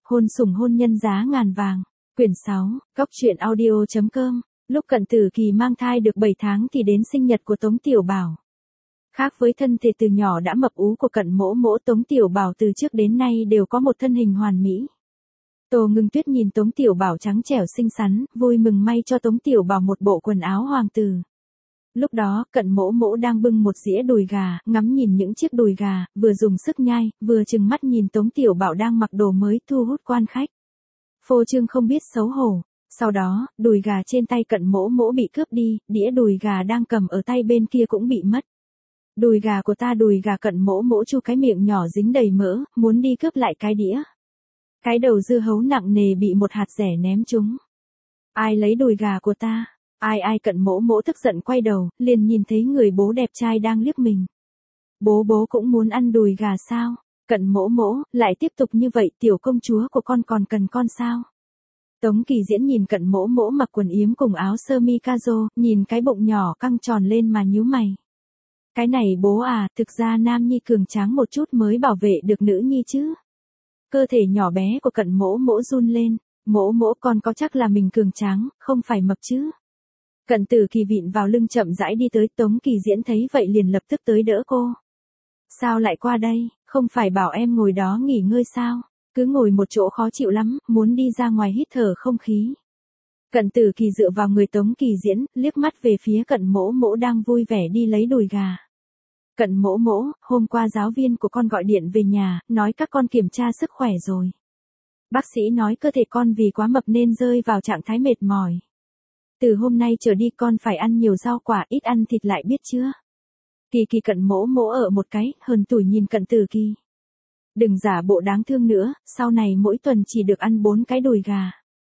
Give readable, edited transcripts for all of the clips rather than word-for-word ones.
Hôn sủng hôn nhân giá ngàn vàng. Quyển 6, góc truyện audio.com. Lúc Cận Tử Kỳ mang thai được 7 tháng thì đến sinh nhật của Tống Tiểu Bảo. Khác với thân thể từ nhỏ đã mập ú của Cận Mỗ Mỗ, Tống Tiểu Bảo từ trước đến nay đều có một thân hình hoàn mỹ. Tô Ngưng Tuyết nhìn Tống Tiểu Bảo trắng trẻo xinh xắn, vui mừng may cho Tống Tiểu Bảo một bộ quần áo hoàng tử. Lúc đó, Cận Mỗ Mỗ đang bưng một dĩa đùi gà, ngắm nhìn những chiếc đùi gà, vừa dùng sức nhai, vừa trừng mắt nhìn Tống Tiểu Bảo đang mặc đồ mới thu hút quan khách. Phô trương không biết xấu hổ. Sau đó, đùi gà trên tay Cận Mỗ Mỗ bị cướp đi, đĩa đùi gà đang cầm ở tay bên kia cũng bị mất. Đùi gà của ta, đùi gà. Cận Mỗ Mỗ chu cái miệng nhỏ dính đầy mỡ, muốn đi cướp lại cái đĩa. Cái đầu dưa hấu nặng nề bị một hạt dẻ ném trúng. Ai lấy đùi gà của ta? Ai? Cận Mỗ Mỗ tức giận quay đầu, liền nhìn thấy người bố đẹp trai đang liếc mình. Bố cũng muốn ăn đùi gà sao? Cận Mỗ Mỗ, lại tiếp tục như vậy tiểu công chúa của con còn cần con sao? Tống Kỳ Diễn nhìn Cận Mỗ Mỗ mặc quần yếm cùng áo sơ mi cazo, nhìn cái bụng nhỏ căng tròn lên mà nhíu mày. Cái này bố à, thực ra nam nhi cường tráng một chút mới bảo vệ được nữ nhi chứ. Cơ thể nhỏ bé của Cận Mỗ Mỗ run lên. Mỗ Mỗ, con có chắc là mình cường tráng, không phải mập chứ? Cận Tử Kỳ vịn vào lưng chậm rãi đi tới. Tống Kỳ Diễn thấy vậy liền lập tức tới đỡ cô. Sao lại qua đây, không phải bảo em ngồi đó nghỉ ngơi sao? Cứ ngồi một chỗ khó chịu lắm, muốn đi ra ngoài hít thở không khí. Cận Tử Kỳ dựa vào người Tống Kỳ Diễn, liếc mắt về phía Cận Mỗ Mỗ đang vui vẻ đi lấy đùi gà. Cận Mỗ Mỗ, hôm qua giáo viên của con gọi điện về nhà, nói các con kiểm tra sức khỏe rồi. Bác sĩ nói cơ thể con vì quá mập nên rơi vào trạng thái mệt mỏi. Từ hôm nay trở đi con phải ăn nhiều rau quả, ít ăn thịt lại biết chưa? Kỳ. Cận Mỗ Mỗ ở một cái, hờn tủi nhìn Cận Tử Kỳ. Đừng giả bộ đáng thương nữa, sau này mỗi tuần chỉ được ăn 4 cái đùi gà.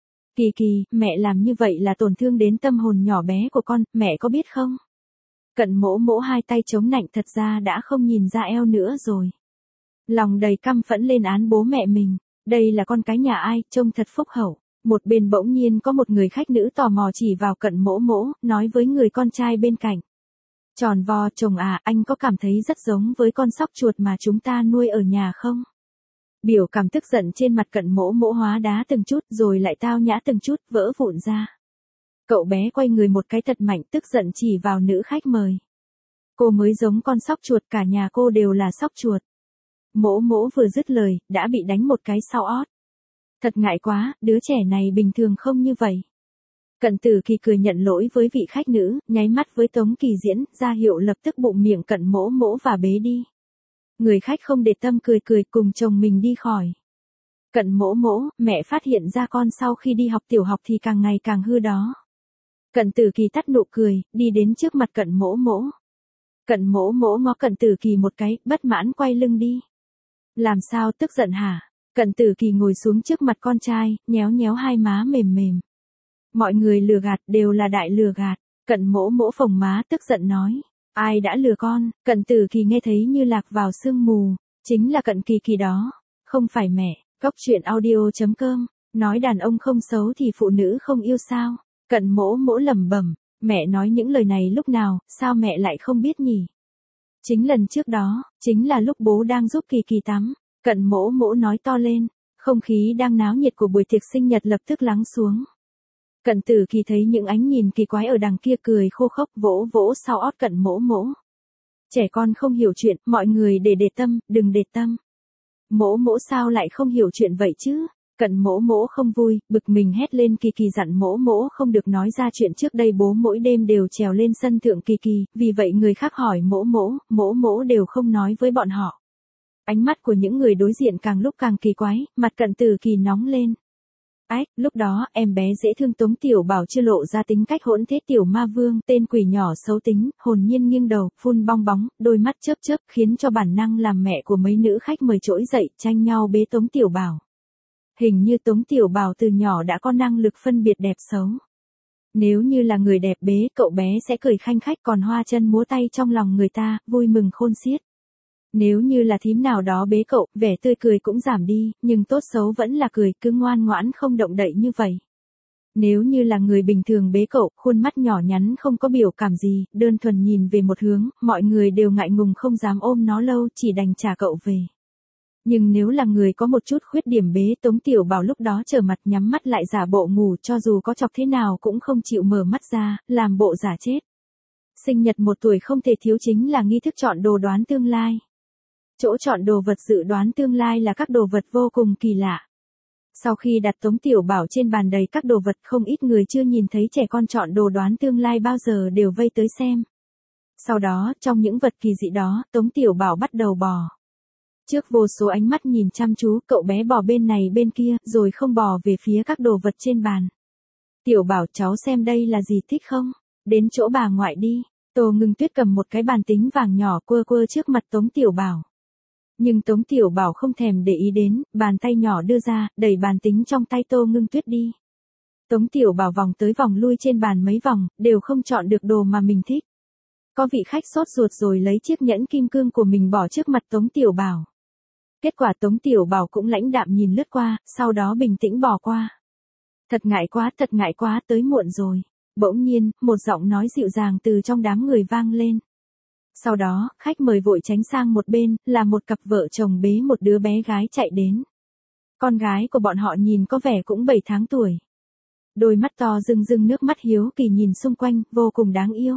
Kỳ, mẹ làm như vậy là tổn thương đến tâm hồn nhỏ bé của con, mẹ có biết không? Cận Mỗ Mỗ hai tay chống nạnh, thật ra đã không nhìn ra eo nữa rồi. Lòng đầy căm phẫn lên án bố mẹ mình, đây là con cái nhà ai, trông thật phúc hậu. Một bên bỗng nhiên có một người khách nữ tò mò chỉ vào Cận Mỗ Mỗ, nói với người con trai bên cạnh. Tròn vo, chồng à, anh có cảm thấy rất giống với con sóc chuột mà chúng ta nuôi ở nhà không? Biểu cảm tức giận trên mặt Cận Mỗ Mỗ hóa đá từng chút rồi lại tao nhã từng chút, vỡ vụn ra. Cậu bé quay người một cái thật mạnh, tức giận chỉ vào nữ khách mời. Cô mới giống con sóc chuột, cả nhà cô đều là sóc chuột. Mỗ Mỗ vừa dứt lời, đã bị đánh một cái sau ót. Thật ngại quá, đứa trẻ này bình thường không như vậy. Cận Tử Kỳ cười nhận lỗi với vị khách nữ, nháy mắt với Tống Kỳ Diễn, ra hiệu lập tức bụng miệng Cận Mỗ Mỗ và bế đi. Người khách không để tâm cười cùng chồng mình đi khỏi. Cận Mỗ Mỗ, mẹ phát hiện ra con sau khi đi học tiểu học thì càng ngày càng hư đó. Cận Tử Kỳ tắt nụ cười, đi đến trước mặt Cận Mỗ Mỗ. Cận Mỗ Mỗ ngó Cận Tử Kỳ một cái, bất mãn quay lưng đi. Làm sao, tức giận hả? Cận Tử Kỳ ngồi xuống trước mặt con trai, nhéo hai má mềm. Mọi người lừa gạt, đều là đại lừa gạt. Cận Mỗ Mỗ phồng má tức giận nói. Ai đã lừa con? Cận Tử Kỳ nghe thấy như lạc vào sương mù. Chính là Cận Kỳ đó. Không phải mẹ. Góc truyện audio.com. Nói đàn ông không xấu thì phụ nữ không yêu sao? Cận Mỗ Mỗ lẩm bẩm. Mẹ nói những lời này lúc nào, sao mẹ lại không biết nhỉ? Chính lần trước đó, chính là lúc bố đang giúp Kỳ tắm. Cận Mỗ Mỗ nói to lên. Không khí đang náo nhiệt của buổi tiệc sinh nhật lập tức lắng xuống. Cận Tử Kỳ thấy những ánh nhìn kỳ quái ở đằng kia, cười khô khốc, vỗ sau ót Cận Mỗ Mỗ. Trẻ con không hiểu chuyện, mọi người để tâm, đừng để tâm. Mỗ Mỗ sao lại không hiểu chuyện vậy chứ? Cận Mỗ Mỗ không vui, bực mình hét lên. Kỳ dặn Mỗ Mỗ không được nói ra chuyện trước đây bố mỗi đêm đều trèo lên sân thượng Kỳ, vì vậy người khác hỏi Mỗ Mỗ đều không nói với bọn họ. Ánh mắt của những người đối diện càng lúc càng kỳ quái, mặt Cận Tử Kỳ nóng lên. Lúc đó, em bé dễ thương Tống Tiểu Bảo chưa lộ ra tính cách hỗn thế tiểu ma vương, tên quỷ nhỏ xấu tính, hồn nhiên nghiêng đầu, phun bong bóng, đôi mắt chớp, khiến cho bản năng làm mẹ của mấy nữ khách mời trỗi dậy, tranh nhau bế Tống Tiểu Bảo. Hình như Tống Tiểu Bảo từ nhỏ đã có năng lực phân biệt đẹp xấu. Nếu như là người đẹp bế, cậu bé sẽ cười khanh khách, còn hoa chân múa tay trong lòng người ta, vui mừng khôn xiết. Nếu như là thím nào đó bế cậu, vẻ tươi cười cũng giảm đi, nhưng tốt xấu vẫn là cười, cứ ngoan ngoãn không động đậy như vậy. Nếu như là người bình thường bế cậu, khuôn mắt nhỏ nhắn không có biểu cảm gì, đơn thuần nhìn về một hướng, mọi người đều ngại ngùng không dám ôm nó lâu, chỉ đành trả cậu về. Nhưng nếu là người có một chút khuyết điểm bế, Tống Tiểu Bảo lúc đó trở mặt nhắm mắt lại giả bộ ngủ, cho dù có chọc thế nào cũng không chịu mở mắt ra, làm bộ giả chết. Sinh nhật 1 tuổi không thể thiếu chính là nghi thức chọn đồ đoán tương lai. Chỗ chọn đồ vật dự đoán tương lai là các đồ vật vô cùng kỳ lạ. Sau khi đặt Tống Tiểu Bảo trên bàn đầy các đồ vật, không ít người chưa nhìn thấy trẻ con chọn đồ đoán tương lai bao giờ đều vây tới xem. Sau đó, trong những vật kỳ dị đó, Tống Tiểu Bảo bắt đầu bò. Trước vô số ánh mắt nhìn chăm chú, cậu bé bò bên này bên kia, rồi không bò về phía các đồ vật trên bàn. Tiểu Bảo, cháu xem đây là gì, thích không? Đến chỗ bà ngoại đi. Tô Ngưng Tuyết cầm một cái bàn tính vàng nhỏ quơ quơ trước mặt Tống Tiểu Bảo. Nhưng Tống Tiểu Bảo không thèm để ý đến, bàn tay nhỏ đưa ra, đẩy bàn tính trong tay Tô Ngưng Tuyết đi. Tống Tiểu Bảo vòng tới vòng lui trên bàn mấy vòng, đều không chọn được đồ mà mình thích. Có vị khách sốt ruột rồi lấy chiếc nhẫn kim cương của mình bỏ trước mặt Tống Tiểu Bảo. Kết quả Tống Tiểu Bảo cũng lãnh đạm nhìn lướt qua, sau đó bình tĩnh bỏ qua. Thật ngại quá, tới muộn rồi. Bỗng nhiên, một giọng nói dịu dàng từ trong đám người vang lên. Sau đó, khách mời vội tránh sang một bên, là một cặp vợ chồng bế một đứa bé gái chạy đến. Con gái của bọn họ nhìn có vẻ cũng 7 tháng tuổi. Đôi mắt to rưng rưng nước mắt hiếu kỳ nhìn xung quanh, vô cùng đáng yêu.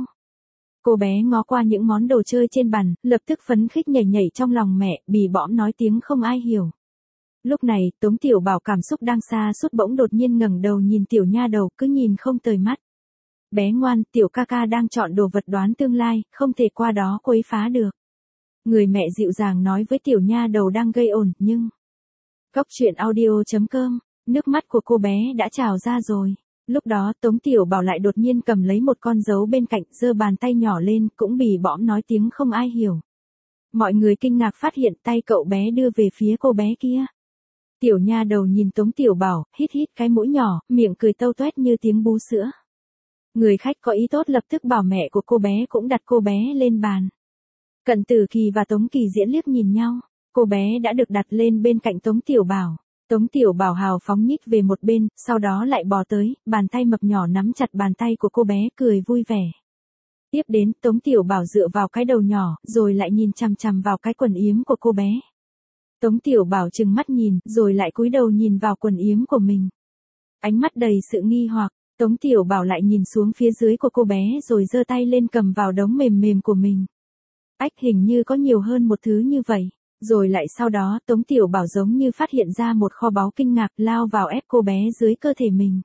Cô bé ngó qua những món đồ chơi trên bàn, lập tức phấn khích nhảy nhảy trong lòng mẹ, bì bõm nói tiếng không ai hiểu. Lúc này, Tống Tiểu Bảo cảm xúc đang xa suốt bỗng đột nhiên ngẩng đầu nhìn tiểu nha đầu, cứ nhìn không rời mắt. Bé ngoan, tiểu ca ca đang chọn đồ vật đoán tương lai, không thể qua đó quấy phá được. Người mẹ dịu dàng nói với tiểu nha đầu đang gây ồn, nhưng... Góc truyện audio.com, nước mắt của cô bé đã trào ra rồi. Lúc đó Tống Tiểu Bảo lại đột nhiên cầm lấy một con dấu bên cạnh, giơ bàn tay nhỏ lên, cũng bì bõm nói tiếng không ai hiểu. Mọi người kinh ngạc phát hiện tay cậu bé đưa về phía cô bé kia. Tiểu nha đầu nhìn Tống Tiểu Bảo, hít hít cái mũi nhỏ, miệng cười tâu toét như tiếng bú sữa. Người khách có ý tốt lập tức bảo mẹ của cô bé cũng đặt cô bé lên bàn. Cận Tử Kỳ và Tống Kỳ Diễn liếc nhìn nhau, cô bé đã được đặt lên bên cạnh Tống Tiểu Bảo. Tống Tiểu Bảo hào phóng nhích về một bên, sau đó lại bò tới, bàn tay mập nhỏ nắm chặt bàn tay của cô bé, cười vui vẻ. Tiếp đến, Tống Tiểu Bảo dựa vào cái đầu nhỏ, rồi lại nhìn chằm chằm vào cái quần yếm của cô bé. Tống Tiểu Bảo trừng mắt nhìn, rồi lại cúi đầu nhìn vào quần yếm của mình. Ánh mắt đầy sự nghi hoặc, Tống Tiểu Bảo lại nhìn xuống phía dưới của cô bé rồi giơ tay lên cầm vào đống mềm mềm của mình. Ách, hình như có nhiều hơn một thứ như vậy. Rồi lại sau đó, Tống Tiểu Bảo giống như phát hiện ra một kho báu kinh ngạc, lao vào ép cô bé dưới cơ thể mình.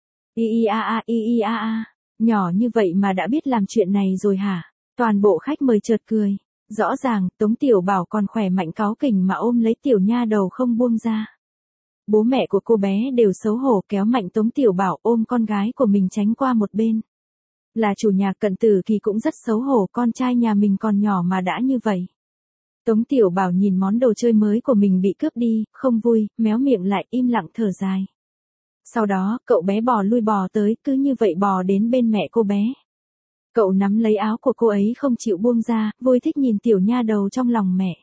Nhỏ như vậy mà đã biết làm chuyện này rồi hả? Toàn bộ khách mời chợt cười. Rõ ràng, Tống Tiểu Bảo còn khỏe mạnh cáu kỉnh mà ôm lấy tiểu nha đầu không buông ra. Bố mẹ của cô bé đều xấu hổ kéo mạnh Tống Tiểu Bảo ôm con gái của mình tránh qua một bên. Là chủ nhà Cận Tử Kỳ cũng rất xấu hổ, con trai nhà mình còn nhỏ mà đã như vậy. Tống Tiểu Bảo nhìn món đồ chơi mới của mình bị cướp đi, không vui, méo miệng lại im lặng thở dài. Sau đó, cậu bé bò lui bò tới, cứ như vậy bò đến bên mẹ cô bé. Cậu nắm lấy áo của cô ấy không chịu buông ra, vui thích nhìn tiểu nha đầu trong lòng mẹ.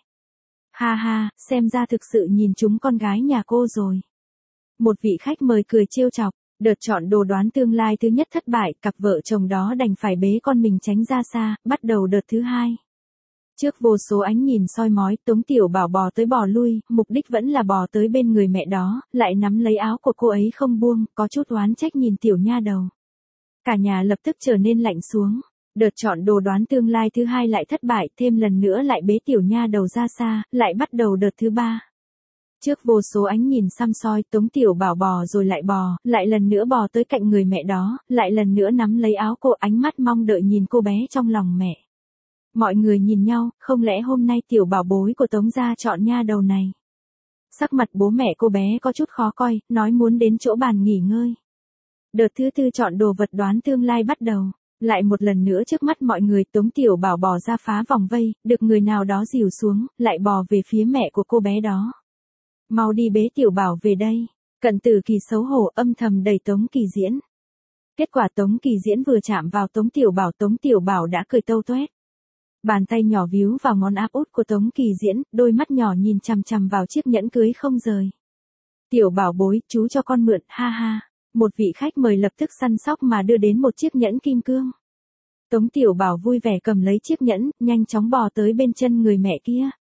Ha ha, xem ra thực sự nhìn chúng con gái nhà cô rồi. Một vị khách mời cười trêu chọc, đợt chọn đồ đoán tương lai thứ nhất thất bại, cặp vợ chồng đó đành phải bế con mình tránh ra xa, bắt đầu đợt thứ hai. Trước vô số ánh nhìn soi mói, Tống Tiểu Bảo bò tới bò lui, mục đích vẫn là bò tới bên người mẹ đó, lại nắm lấy áo của cô ấy không buông, có chút oán trách nhìn tiểu nha đầu. Cả nhà lập tức trở nên lạnh xuống. Đợt chọn đồ đoán tương lai thứ hai lại thất bại, thêm lần nữa lại bế tiểu nha đầu ra xa, lại bắt đầu đợt thứ ba. Trước vô số ánh nhìn săm soi, Tống Tiểu Bảo bò rồi lại bò, lại lần nữa bò tới cạnh người mẹ đó, lại lần nữa nắm lấy áo cô, ánh mắt mong đợi nhìn cô bé trong lòng mẹ. Mọi người nhìn nhau, không lẽ hôm nay tiểu bảo bối của Tống gia chọn nha đầu này. Sắc mặt bố mẹ cô bé có chút khó coi, nói muốn đến chỗ bàn nghỉ ngơi. Đợt thứ tư chọn đồ vật đoán tương lai bắt đầu. Lại một lần nữa trước mắt mọi người, Tống Tiểu Bảo bò ra phá vòng vây, được người nào đó dìu xuống, lại bò về phía mẹ của cô bé đó. Mau đi bế Tiểu Bảo về đây. Cận Tử Kỳ xấu hổ âm thầm đẩy Tống Kỳ Diễn. Kết quả Tống Kỳ Diễn vừa chạm vào Tống Tiểu Bảo đã cười tâu toét. Bàn tay nhỏ víu vào ngón áp út của Tống Kỳ Diễn, đôi mắt nhỏ nhìn chằm chằm vào chiếc nhẫn cưới không rời. Tiểu bảo bối, chú cho con mượn, ha ha. Một vị khách mời lập tức săn sóc mà đưa đến một chiếc nhẫn kim cương. Tống Tiểu Bảo vui vẻ cầm lấy chiếc nhẫn, nhanh chóng bò tới bên chân người mẹ kia.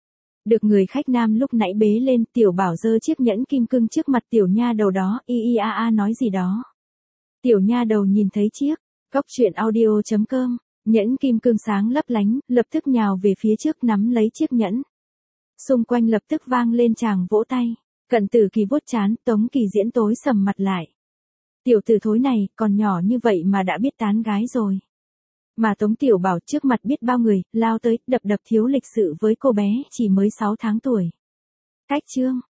Được người khách nam lúc nãy bế lên, Tiểu Bảo giơ chiếc nhẫn kim cương trước mặt tiểu nha đầu đó, y y a a nói gì đó. Tiểu nha đầu nhìn thấy chiếc cốc truyện audio.com, nhẫn kim cương sáng lấp lánh, lập tức nhào về phía trước nắm lấy chiếc nhẫn. Xung quanh lập tức vang lên tràng vỗ tay. Cận Tử Kỳ vuốt trán, Tống Kỳ Diễn tối sầm mặt lại. Tiểu tử thối này, còn nhỏ như vậy mà đã biết tán gái rồi. Mà Tống Tiểu Bảo trước mặt biết bao người, lao tới, đập thiếu lịch sự với cô bé, chỉ mới 6 tháng tuổi. Cách chương.